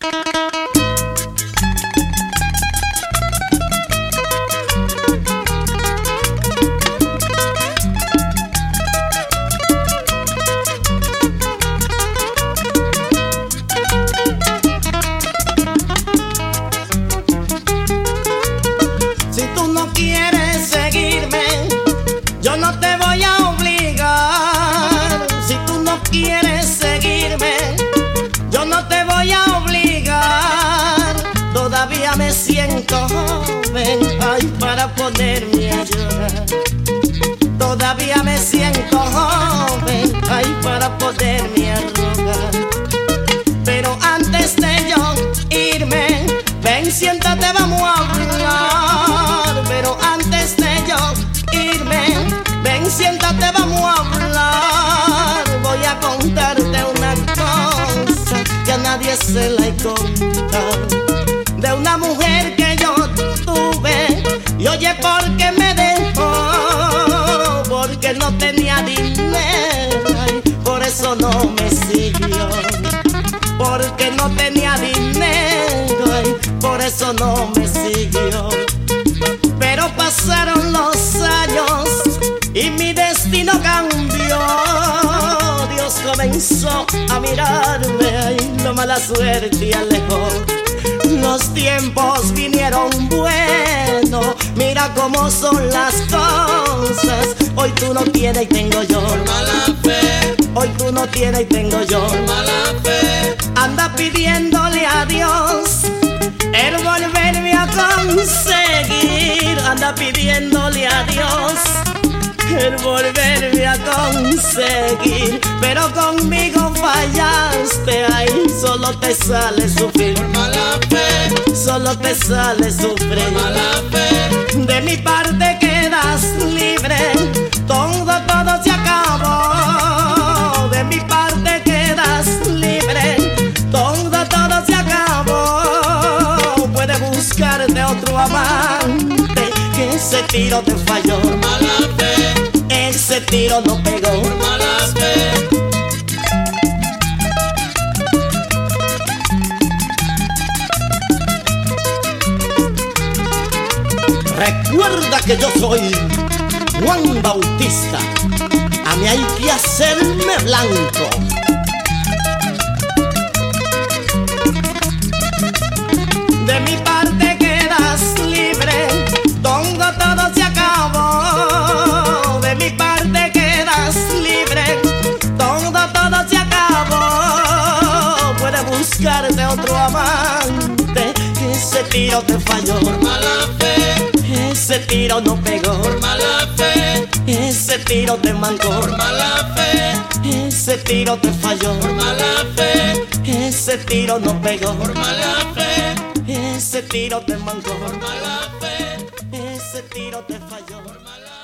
Si tú no quieres seguirme, yo no te voy a obligar. Si tú no quieres seguirme, yo no te voy a obligar. Todavía me siento joven, ay, para ponerme a llorar. Todavía me siento joven, ay, para ponerme a rogar. Pero antes de yo irme, ven, siéntate, vamos a hablar. Pero antes de yo irme, ven, siéntate, vamos a hablar. Voy a contarte una cosa que a nadie se la he contado, de una mujer que yo tuve, y oye, ¿por qué me dejó? Porque no tenía dinero, ay, por eso no me siguió. Porque no tenía dinero, ay, por eso no me siguió. Pero pasaron los años y mi destino cambió. Dios comenzó a mirarme, ay, la mala suerte alejó. Los tiempos vinieron buenos, mira cómo son las cosas. Hoy tú no tienes y tengo yo, por mala fe. Hoy tú no tienes y tengo yo, por mala fe. Anda pidiéndole a Dios el volverme a conseguir. Anda pidiéndole a Dios el volverme a conseguir. Pero conmigo fallaste, ay, solo te sale sufrir. Por mala fe. Solo te sale sufrir. Por mala fe. De mi parte quedas libre, todo se acabó. De mi parte quedas libre, todo se acabó. Puedes buscarte otro amante, que ese tiro te falló. Por mala fe. Ese tiro no pegó. Por mala fe. Recuerda que yo soy Juan Bautista, a mí hay que hacerme blanco. De mi parte quedas libre, todo se acabó. De mi parte quedas libre, todo se acabó. Puedes buscarte otro amante, que ese tiro te falló. Por mala fe. Ese tiro no pegó. Por mala fe. Ese tiro te mancó. Por mala fe. Ese tiro te falló. Por mala fe. Ese tiro no pegó. Por mala fe. Ese tiro te mancó. Por mala fe. Ese tiro te falló. Por mala fe.